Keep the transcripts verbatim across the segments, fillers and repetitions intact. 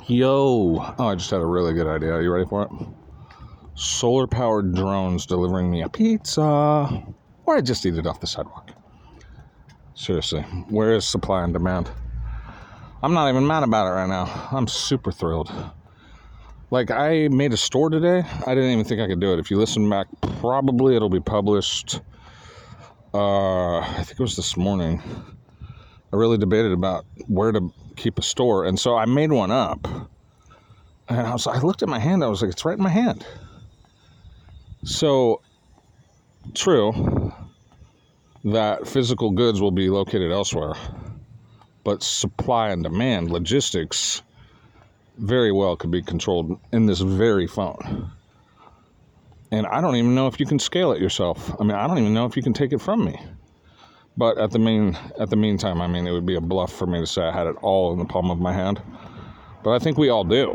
Yo, oh, I just had a really good idea. Are you ready for it? Solar-powered drones delivering me a pizza. Or I just eat it off the sidewalk. Seriously, where is supply and demand? I'm not even mad about it right now. I'm super thrilled. Like, I made a store today. I didn't even think I could do it. If you listen back, probably it'll be published. Uh, I think it was this morning. I really debated about where to keep a store, and so I made one up. And I was, I looked at my hand. I was like, it's right in my hand. So, true that physical goods will be located elsewhere, but supply and demand, logistics, very well could be controlled in this very phone. And I don't even know if you can scale it yourself. I mean, I don't even know if you can take it from me. But at the mean, at the meantime, I mean, it would be a bluff for me to say I had it all in the palm of my hand. But I think we all do.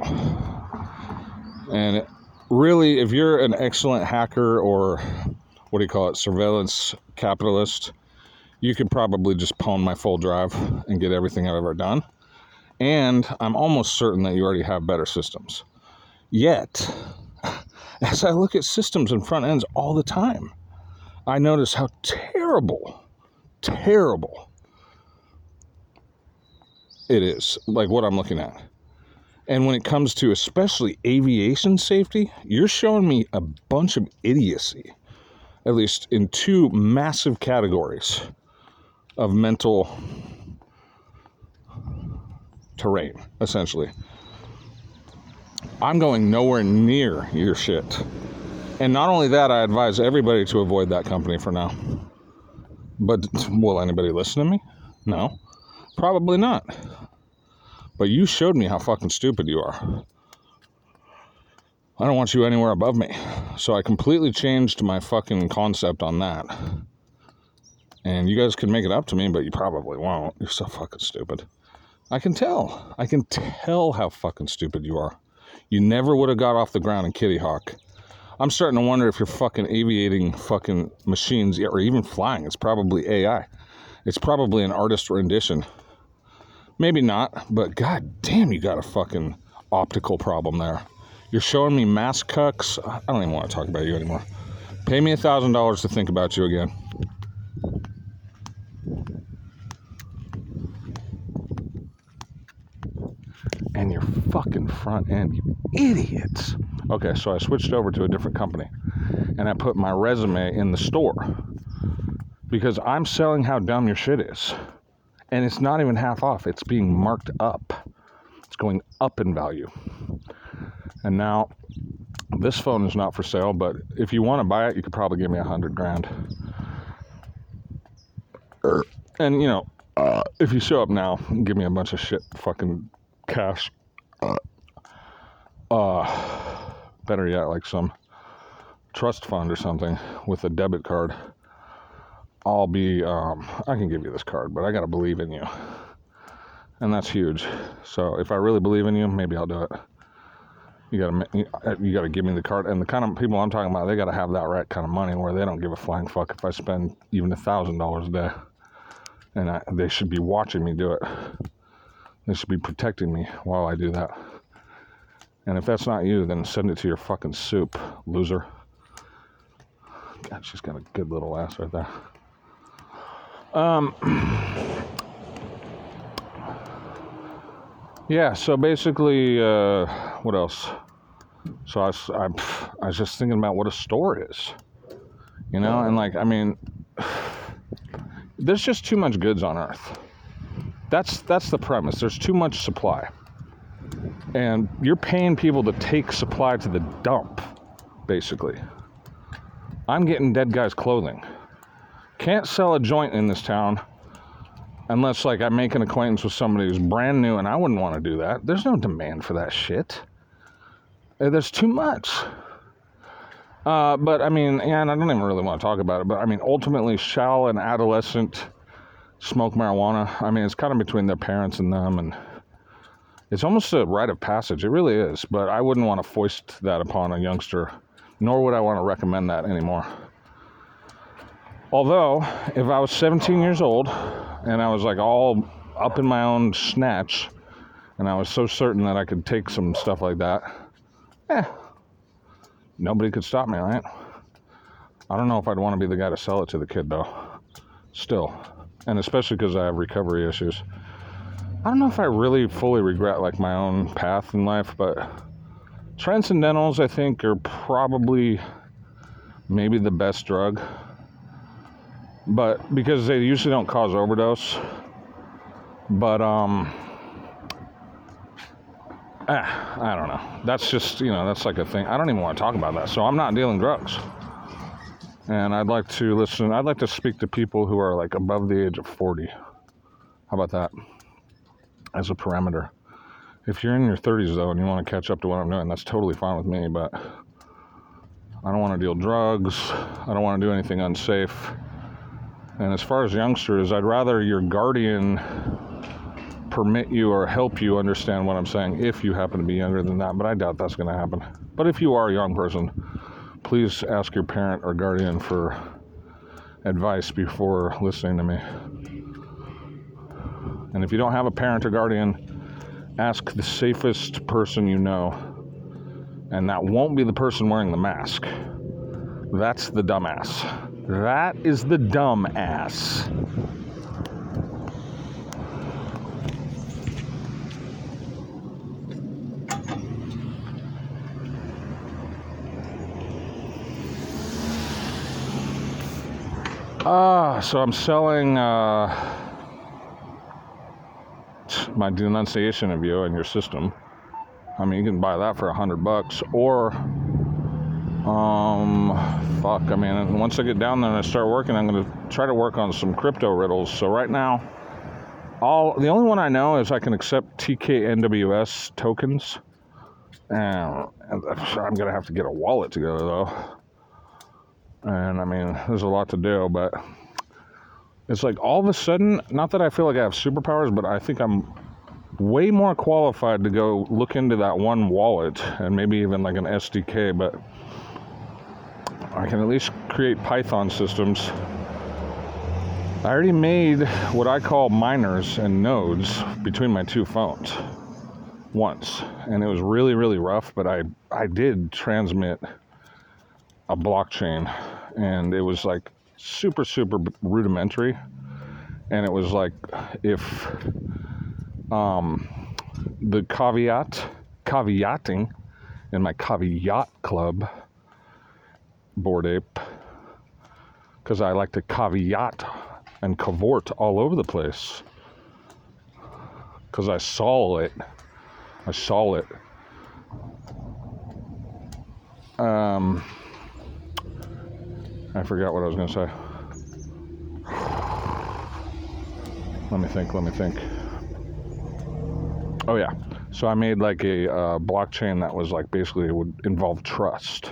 And really, if you're an excellent hacker or, what do you call it, surveillance capitalist, you could probably just pawn my full drive and get everything I've ever done. And I'm almost certain that you already have better systems. Yet, as I look at systems and front ends all the time, I notice how terrible, terrible it is, like what I'm looking at. And when it comes to especially aviation safety, you're showing me a bunch of idiocy, at least in two massive categories of mental terrain, essentially. I'm going nowhere near your shit. And not only that, I advise everybody to avoid that company for now. But will anybody listen to me? No. Probably not. But you showed me how fucking stupid you are. I don't want you anywhere above me. So I completely changed my fucking concept on that. And you guys can make it up to me, but you probably won't. You're so fucking stupid. I can tell. I can tell how fucking stupid you are. You never would have got off the ground in Kitty Hawk. I'm starting to wonder if you're fucking aviating fucking machines or even flying. It's probably A I. It's probably an artist rendition. Maybe not, but god damn, you got a fucking optical problem there. You're showing me mass cucks. I don't even want to talk about you anymore. Pay me a thousand dollars to think about you again. And your fucking front end, you idiots. Okay, so I switched over to a different company, and I put my resume in the store because I'm selling how dumb your shit is. And it's not even half off. It's being marked up. It's going up in value. And now, this phone is not for sale, but if you want to buy it, you could probably give me a hundred grand. And, you know, uh, if you show up now and give me a bunch of shit fucking cash, uh, uh, better yet, like some trust fund or something with a debit card, I'll be, um, I can give you this card, but I got to believe in you. And that's huge. So if I really believe in you, maybe I'll do it. You got to, you got to give me the card. And the kind of people I'm talking about, they got to have that right kind of money where they don't give a flying fuck if I spend even a thousand dollars a day. And I, they should be watching me do it. They should be protecting me while I do that. And if that's not you, then send it to your fucking soup, loser. God, she's got a good little ass right there. Um, yeah, so basically, uh, what else? So I was, I, I was just thinking about what a store is, you know, and like, I mean, there's just too much goods on earth. That's, that's the premise. There's too much supply. And you're paying people to take supply to the dump, basically. I'm getting dead guys' clothing. Can't sell a joint in this town unless, like, I make an acquaintance with somebody who's brand new, and I wouldn't want to do that. There's no demand for that shit. There's too much. Uh, but, I mean, and I don't even really want to talk about it, but, I mean, ultimately, shall an adolescent smoke marijuana? I mean, it's kind of between their parents and them, and it's almost a rite of passage. It really is, but I wouldn't want to foist that upon a youngster, nor would I want to recommend that anymore. Although, if I was seventeen years old and I was like all up in my own snatch and I was so certain that I could take some stuff like that, eh, nobody could stop me, right? I don't know if I'd want to be the guy to sell it to the kid, though. Still. And especially because I have recovery issues. I don't know if I really fully regret, like, my own path in life, but Transcendentals, I think, are probably maybe the best drug. But because they usually don't cause overdose. But, um... eh, I don't know. That's just, you know, that's like a thing. I don't even want to talk about that. So I'm not dealing drugs. And I'd like to listen, I'd like to speak to people who are like above the age of forty. How about that? As a parameter. If you're in your thirties though and you want to catch up to what I'm doing, that's totally fine with me, but I don't want to deal drugs. I don't want to do anything unsafe. And as far as youngsters, I'd rather your guardian permit you or help you understand what I'm saying if you happen to be younger than that, but I doubt that's going to happen. But if you are a young person, please ask your parent or guardian for advice before listening to me. And if you don't have a parent or guardian, ask the safest person you know. And that won't be the person wearing the mask. That's the dumbass. That is the dumbass. Ah, uh, so I'm selling uh, my denunciation of you and your system. I mean, you can buy that for a hundred bucks, or um, fuck. I mean, once I get down there and I start working, I'm gonna try to work on some crypto riddles. So right now, all the only one I know is I can accept T K N W S tokens, and I'm gonna have to get a wallet together though. And I mean, there's a lot to do, but it's like all of a sudden, not that I feel like I have superpowers, but I think I'm way more qualified to go look into that one wallet and maybe even like an S D K, but I can at least create Python systems. I already made what I call miners and nodes between my two phones once, and it was really, really rough, but I, I did transmit a blockchain, and it was like super, super rudimentary, and it was like if um, the caveat, caveating in my caveat club, Bored Ape, because I like to caveat and cavort all over the place, because I saw it, I saw it. Um... I forgot what I was going to say. Let me think, let me think. Oh yeah, so I made like a uh, blockchain that was like basically it would involve trust.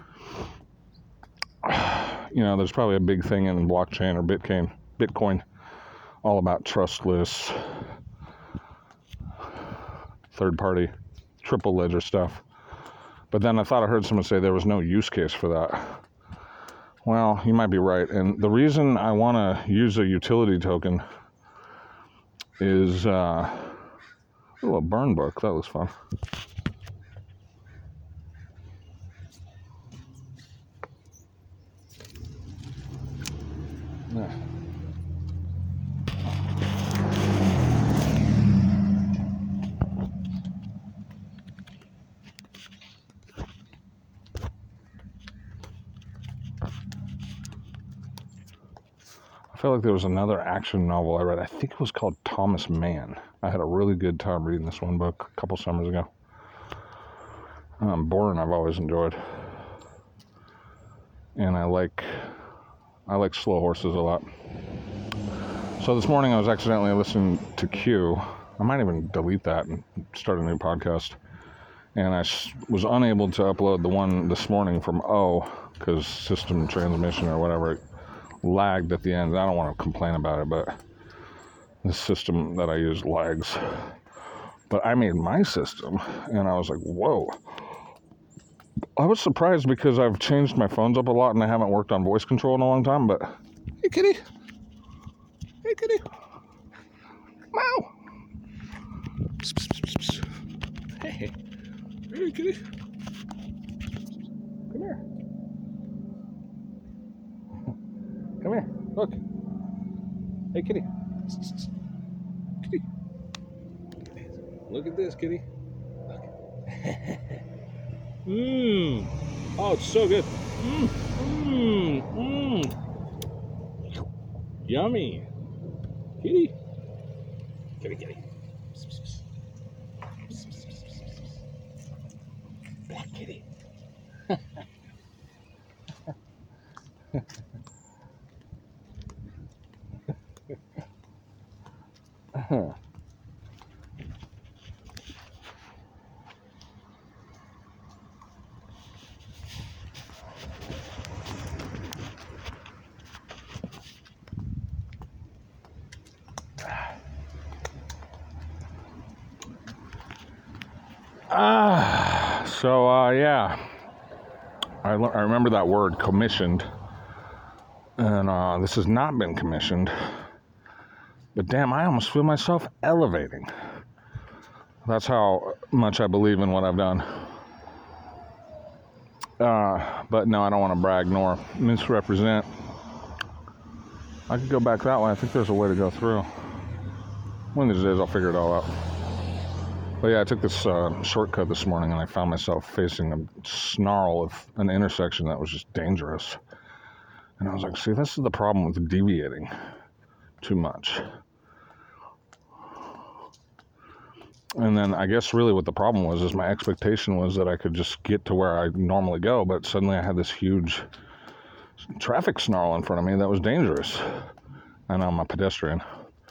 You know, there's probably a big thing in blockchain or Bitcoin, Bitcoin, all about trustless, third-party, triple ledger stuff. But then I thought I heard someone say there was no use case for that. Well, you might be right. And the reason I want to use a utility token is, uh, oh, a burn book. That was fun. Yeah. I feel like there was another action novel I read. I think it was called Thomas Mann. I had a really good time reading this one book a couple summers ago. Um, Bourne I've always enjoyed. And I like I like slow horses a lot. So this morning I was accidentally listening to Q. I might even delete that and start a new podcast. And I was unable to upload the one this morning from O because system transmission or whatever lagged at the end. I don't want to complain about it, but the system that I use lags. But I made my system, and I was like, whoa. I was surprised because I've changed my phones up a lot, and I haven't worked on voice control in a long time, but... Hey, kitty. Hey, kitty. Meow. Psst, psst, psst. Hey, kitty. Come here. Come here. Look. Hey, kitty. Kitty. Look at this, kitty. Look. Mmm. Oh, it's so good. Mmm. Mmm. Mmm. Yummy. Kitty. Kitty, kitty. Black kitty. Uh-huh. Ah, so uh, yeah, I, l- I remember that word, commissioned, and uh, this has not been commissioned, but damn, I almost feel myself elevating. That's how much I believe in what I've done. Uh, but no, I don't want to brag nor misrepresent. I could go back that way. I think there's a way to go through. One of these days I'll figure it all out. But yeah, I took this uh, shortcut this morning and I found myself facing a snarl of an intersection that was just dangerous. And I was like, see, this is the problem with deviating too much. And then I guess really what the problem was is my expectation was that I could just get to where I normally go, but suddenly I had this huge traffic snarl in front of me that was dangerous. And I'm a pedestrian.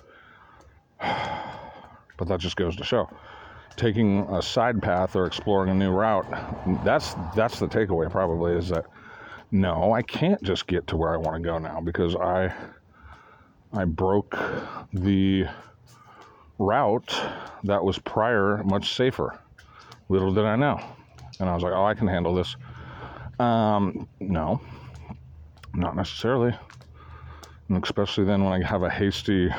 But that just goes to show. Taking a side path or exploring a new route, that's that's the takeaway probably, is that no, I can't just get to where I want to go now because I I broke the route that was prior much safer. Little did I know. And I was like, oh, I can handle this. Um, no, not necessarily. And especially then when I have a hasty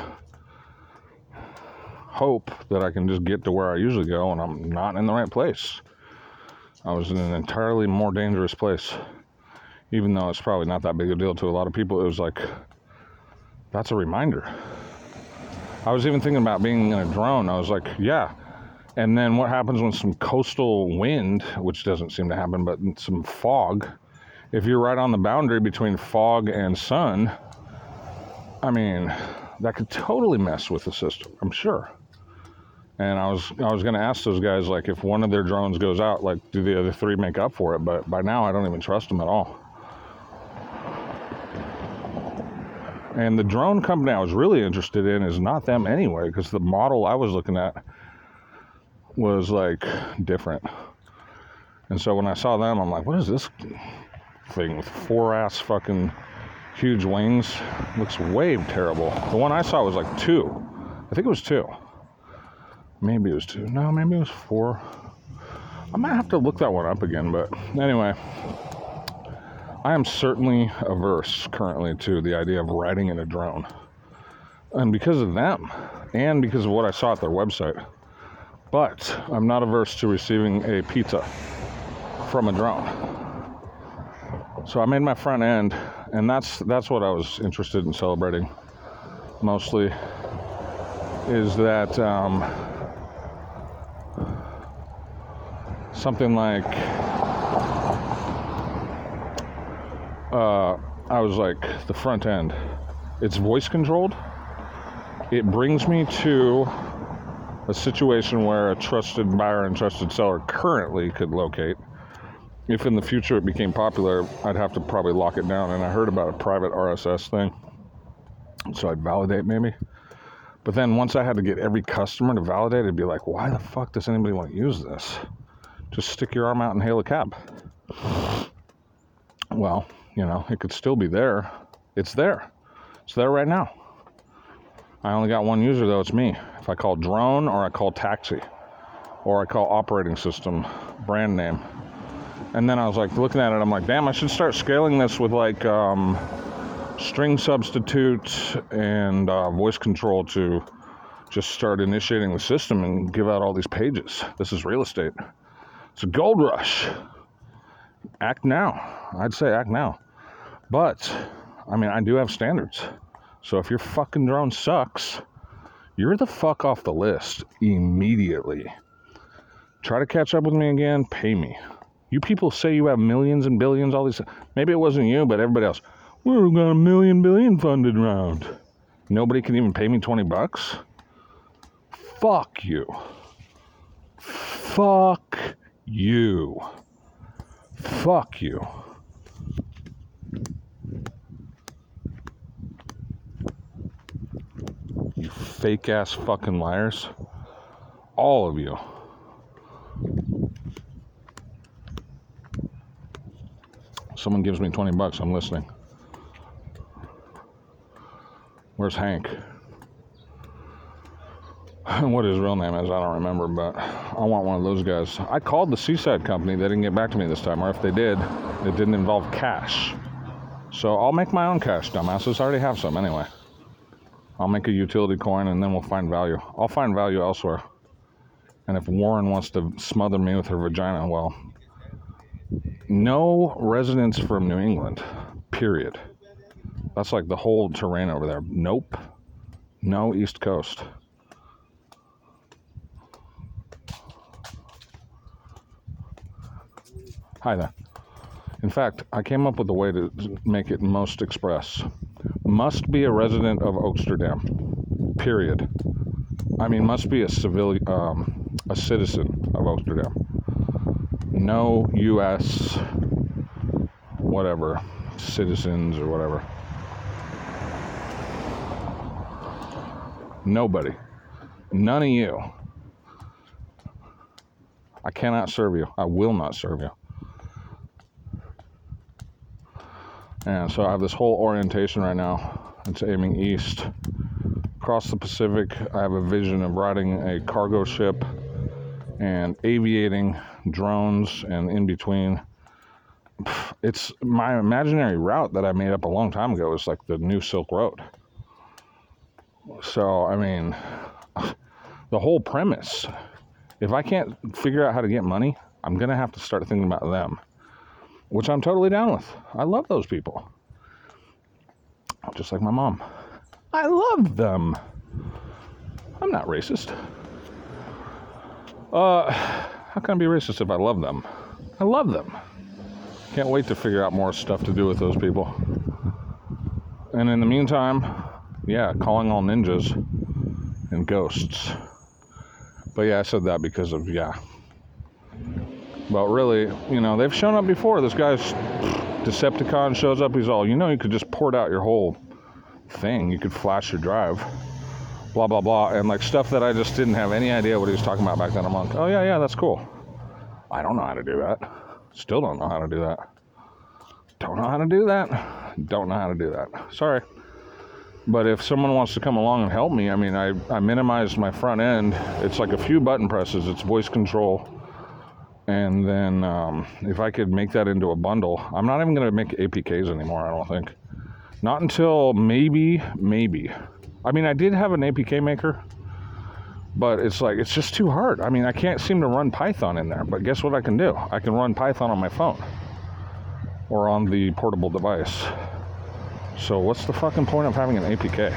hope that I can just get to where I usually go and I'm not in the right place. I was in an entirely more dangerous place. Even though it's probably not that big a deal to a lot of people, it was like, that's a reminder. I was even thinking about being in a drone. I was like, yeah. And then what happens when some coastal wind, which doesn't seem to happen, but some fog, if you're right on the boundary between fog and sun, I mean, that could totally mess with the system, I'm sure. And I was I was going to ask those guys, like, if one of their drones goes out, like, do the other three make up for it? But by now, I don't even trust them at all. And the drone company I was really interested in is not them anyway, because the model I was looking at was, like, different. And so when I saw them, I'm like, what is this thing with four-ass fucking huge wings? Looks way terrible. The one I saw was, like, two. I think it was two. Maybe it was two. No, maybe it was four. I might have to look that one up again, but anyway. I am certainly averse currently to the idea of riding in a drone. And because of them, and because of what I saw at their website. But I'm not averse to receiving a pizza from a drone. So I made my front end, and that's that's what I was interested in celebrating mostly, is that um, something like, uh, I was like, the front end, it's voice controlled. It brings me to a situation where a trusted buyer and trusted seller currently could locate. If in the future it became popular, I'd have to probably lock it down. And I heard about a private R S S thing, so I'd validate maybe. But then once I had to get every customer to validate, it'd be like, why the fuck does anybody want to use this? Just stick your arm out and hail a cab. Well, you know, it could still be there. It's there. It's there right now. I only got one user though, it's me. If I call drone or I call taxi or I call operating system, brand name. And then I was like looking at it, I'm like, damn, I should start scaling this with like um, string substitute and uh, voice control to just start initiating the system and give out all these pages. This is real estate. It's a gold rush. Act now. I'd say act now. But, I mean, I do have standards. So if your fucking drone sucks, you're the fuck off the list immediately. Try to catch up with me again, pay me. You people say you have millions and billions, all these. Maybe it wasn't you, but everybody else. We've got a million billion funded round. Nobody can even pay me twenty bucks? Fuck you. Fuck you. Fuck you. You fake ass fucking liars. All of you. Someone gives me twenty bucks, I'm listening. Where's Hank? What his real name is, I don't remember, but I want one of those guys. I called the Seaside company. They didn't get back to me this time, or if they did, it didn't involve cash. So I'll make my own cash, dumbasses. I already have some anyway. I'll make a utility coin, and then we'll find value. I'll find value elsewhere. And if Warren wants to smother me with her vagina, well, no residents from New England, period. That's like the whole terrain over there. Nope. No East Coast. Hi there. In fact, I came up with a way to make it most express. Must be a resident of Oaksterdam. Period. I mean, must be a civilian, um, a citizen of Oaksterdam. No U S whatever, citizens or whatever. Nobody. None of you. I cannot serve you. I will not serve you. And so I have this whole orientation right now. It's aiming east. Across the Pacific, I have a vision of riding a cargo ship and aviating drones and in between. It's my imaginary route that I made up a long time ago is like the new Silk Road. So, I mean, the whole premise, if I can't figure out how to get money, I'm going to have to start thinking about them, which I'm totally down with. I love those people. Just like my mom. I love them. I'm not racist. Uh, how can I be racist if I love them? I love them. Can't wait to figure out more stuff to do with those people. And in the meantime, yeah, calling all ninjas and ghosts. But yeah, I said that because of, yeah. But really, you know, they've shown up before. This guy's Decepticon shows up. He's all, you know, you could just port out your whole thing. You could flash your drive. Blah, blah, blah. And like stuff that I just didn't have any idea what he was talking about back then. I'm like, oh, yeah, yeah, that's cool. I don't know how to do that. Still don't know how to do that. Don't know how to do that. Don't know how to do that. Sorry. But if someone wants to come along and help me, I mean, I, I minimized my front end. It's like a few button presses. It's voice control. And then um, if I could make that into a bundle, I'm not even going to make A P Ks anymore, I don't think. Not until maybe, maybe. I mean, I did have an A P K maker, but it's like, it's just too hard. I mean, I can't seem to run Python in there, but guess what I can do? I can run Python on my phone or on the portable device. So what's the fucking point of having an A P K?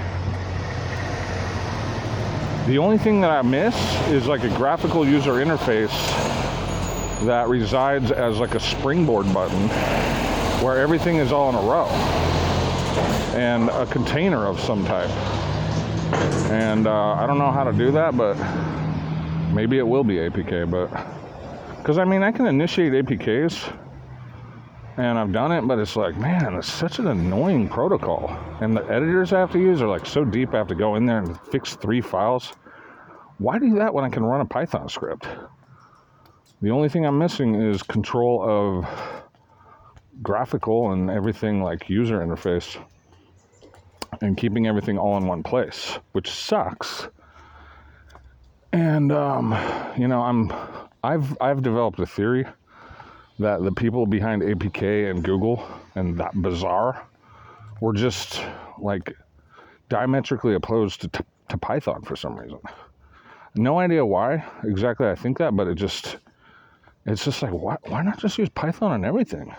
The only thing that I miss is like a graphical user interface that resides as like a springboard button where everything is all in a row and a container of some type. And uh, I don't know how to do that, but maybe it will be A P K. But because I mean, I can initiate A P Ks and I've done it, but it's like, man, it's such an annoying protocol. And the editors I have to use are like so deep. I have to go in there and fix three files. Why do that when I can run a Python script? The only thing I'm missing is control of graphical and everything like user interface and keeping everything all in one place, which sucks. And, um, you know, I'm, I've, I've developed a theory that the people behind A P K and Google and that Bazaar were just like diametrically opposed to, t- to Python for some reason. No idea why exactly I think that, but it just, it's just like, why, why not just use Python on everything?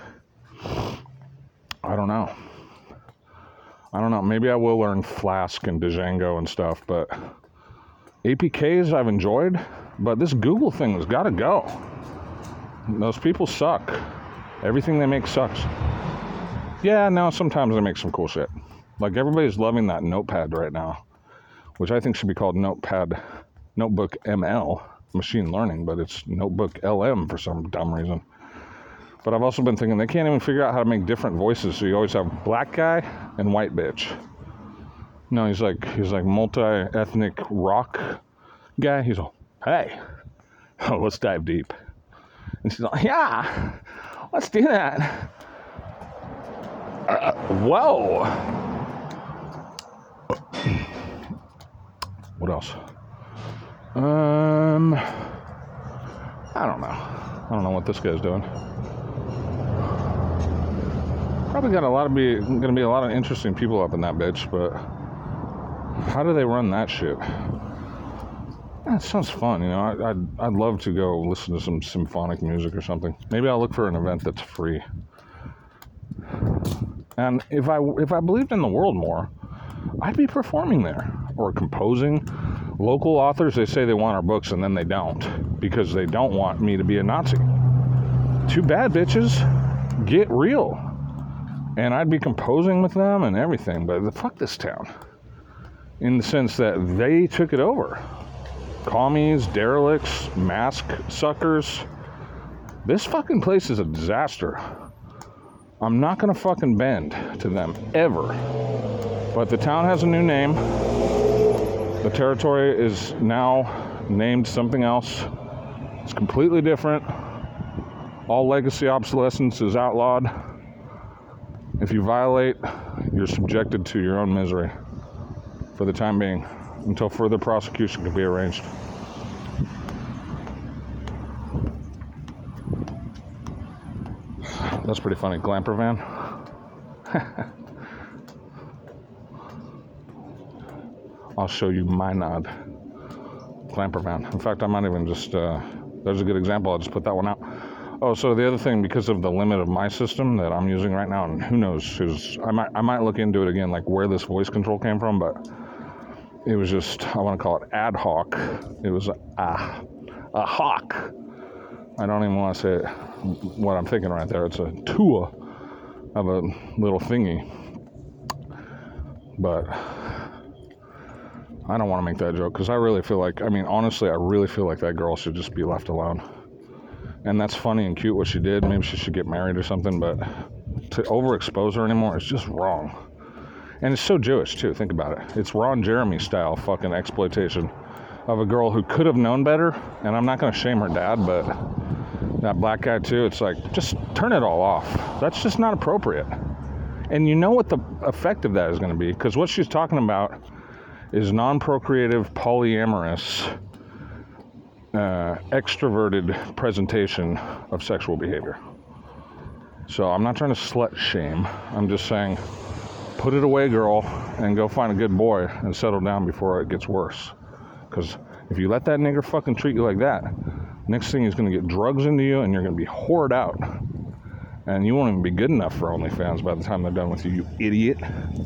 I don't know. I don't know. Maybe I will learn Flask and Django and stuff, but A P Ks I've enjoyed, but this Google thing has got to go. Those people suck. Everything they make sucks. Yeah, no, sometimes they make some cool shit. Like, everybody's loving that Notepad right now, which I think should be called Notepad, Notebook M L, machine learning, but it's Notebook L M for some dumb reason. But I've also been thinking they can't even figure out how to make different voices, so you always have black guy and white bitch. No, he's like, he's like multi-ethnic rock guy. He's all, hey, oh, let's dive deep. And she's like, yeah, let's do that. Uh, whoa. What else? Um, I don't know. I don't know what this guy's doing. Probably got a lot of be going to be a lot of interesting people up in that bitch, but how do they run that shit? That sounds fun, you know. I, I'd I'd love to go listen to some symphonic music or something. Maybe I'll look for an event that's free. And if I if I believed in the world more, I'd be performing there or composing. Local authors, they say they want our books and then they don't because they don't want me to be a Nazi. Too bad, bitches. Get real. And I'd be composing with them and everything, but fuck this town. In the sense that they took it over. Commies, derelicts, mask suckers. This fucking place is a disaster. I'm not gonna fucking bend to them, ever. But the town has a new name. The territory is now named something else. It's completely different. All legacy obsolescence is outlawed. If you violate, you're subjected to your own misery for the time being, until further prosecution can be arranged. That's pretty funny. Glamper van. I'll show you my nod. Glamper van. In fact, I might even just, uh, there's a good example. I'll just put that one out. Oh, so the other thing, because of the limit of my system that I'm using right now, and who knows, who's, I might I might look into it again, like where this voice control came from, but it was just, I want to call it ad hoc. It was a, a, a hawk. I don't even want to say it, what I'm thinking right there. It's a tua of a little thingy. But I don't want to make that joke, because I really feel like, I mean, honestly, I really feel like that girl should just be left alone. And that's funny and cute what she did. Maybe she should get married or something, but to overexpose her anymore is just wrong. And it's so Jewish, too. Think about it. It's Ron Jeremy style fucking exploitation of a girl who could have known better. And I'm not going to shame her dad, but that black guy, too, it's like, just turn it all off. That's just not appropriate. And you know what the effect of that is going to be, because what she's talking about is non-procreative, polyamorous, Uh, extroverted presentation of sexual behavior. So I'm not trying to slut shame. I'm just saying, put it away, girl, and go find a good boy and settle down before it gets worse. Because if you let that nigger fucking treat you like that, next thing he's going to get drugs into you and you're going to be whored out. And you won't even be good enough for OnlyFans by the time they're done with you, you idiot.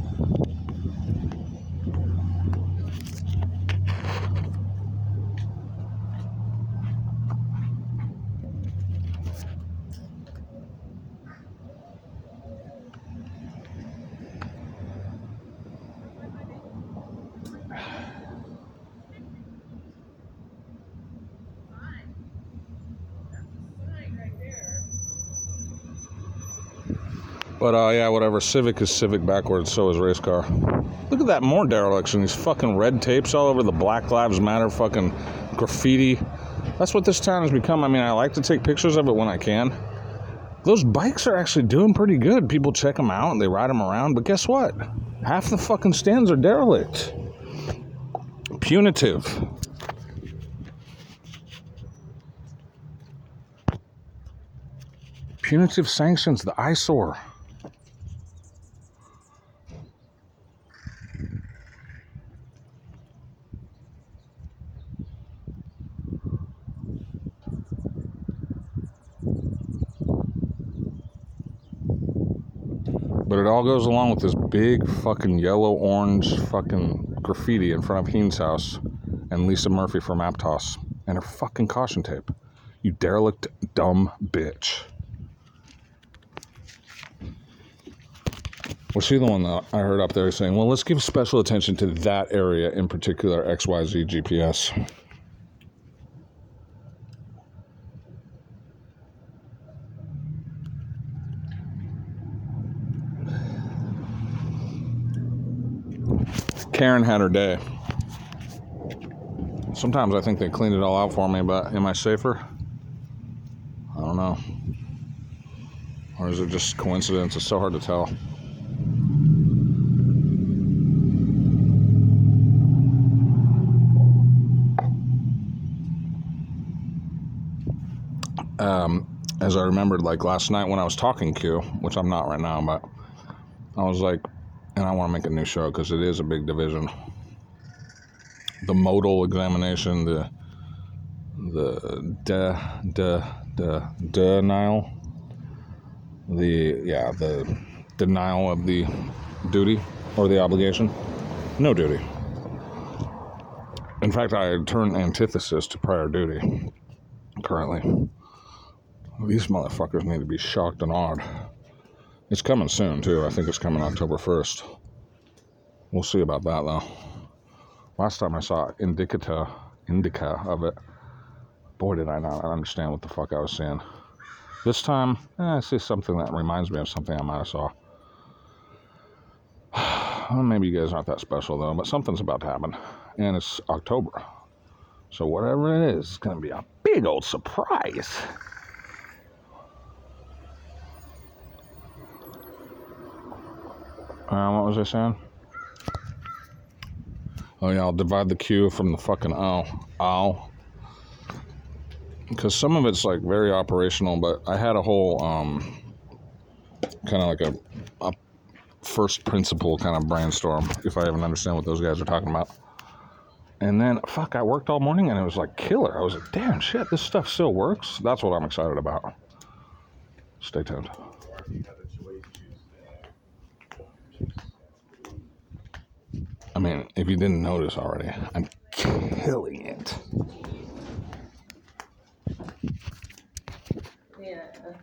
But, uh, yeah, whatever. Civic is Civic backwards, so is race car. Look at that, more dereliction. These fucking red tapes all over the Black Lives Matter fucking graffiti. That's what this town has become. I mean, I like to take pictures of it when I can. Those bikes are actually doing pretty good. People check them out and they ride them around. But guess what? Half the fucking stands are derelict. Punitive. Punitive sanctions, the eyesore. But it all goes along with this big fucking yellow-orange fucking graffiti in front of Heen's house and Lisa Murphy from Aptos and her fucking caution tape. You derelict, dumb bitch. Was she the one that I heard up there saying, well, let's give special attention to that area in particular, X Y Z G P S? Karen had her day. Sometimes I think they cleaned it all out for me, but am I safer? I don't know. Or is it just coincidence? It's so hard to tell. Um, as I remembered, like last night when I was talking Q, which I'm not right now, but I was like, and I want to make a new show because it is a big division. The modal examination, the the de de de denial, the yeah the denial of the duty or the obligation, no duty. In fact, I turn antithesis to prior duty currently. These motherfuckers need to be shocked and awed. It's coming soon, too. I think it's coming October first. We'll see about that, though. Last time I saw indica, indica of it, boy, did I not understand what the fuck I was seeing. This time, eh, I see something that reminds me of something I might have saw. Well, maybe you guys aren't that special, though, but something's about to happen. And it's October. So whatever it is, it's going to be a big old surprise. Uh, what was I saying? Oh yeah, I'll divide the Q from the fucking O. Ow. Because some of it's like very operational, but I had a whole um, kind of like a, a first principle kind of brainstorm, if I even understand what those guys are talking about. And then, fuck, I worked all morning and it was like killer. I was like, damn shit, this stuff still works? That's what I'm excited about. Stay tuned. I mean, if you didn't notice already, I'm killing it. Yeah.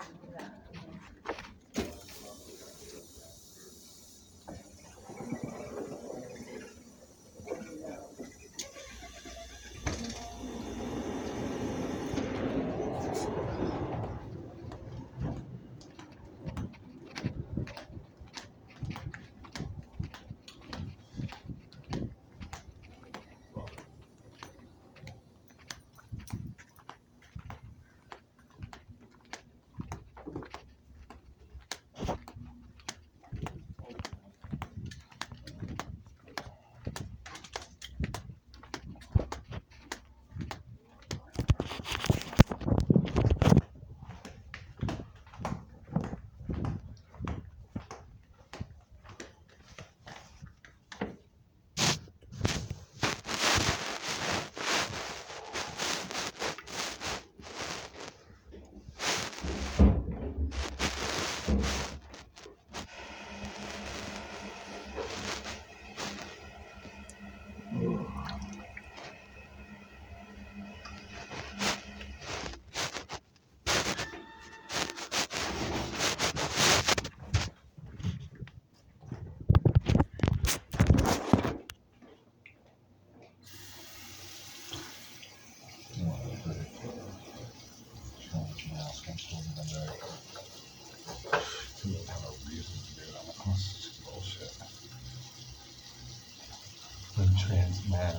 Trans man.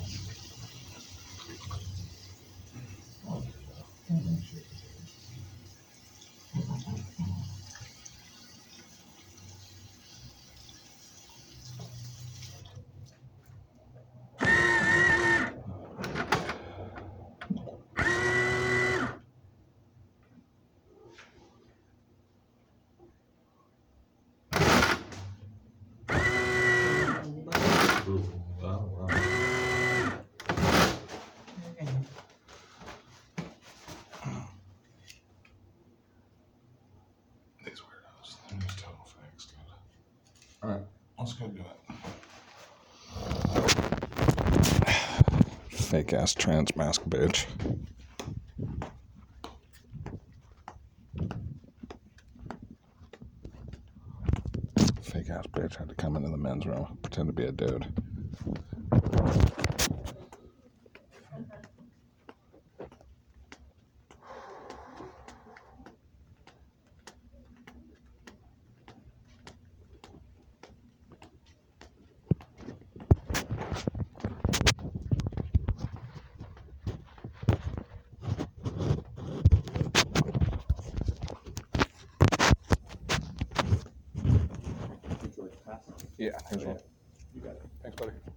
go do it. Fake ass trans mask bitch. Fake ass bitch had to come into the men's room, pretend to be a dude. Yeah, here's one. You got it. Thanks, buddy.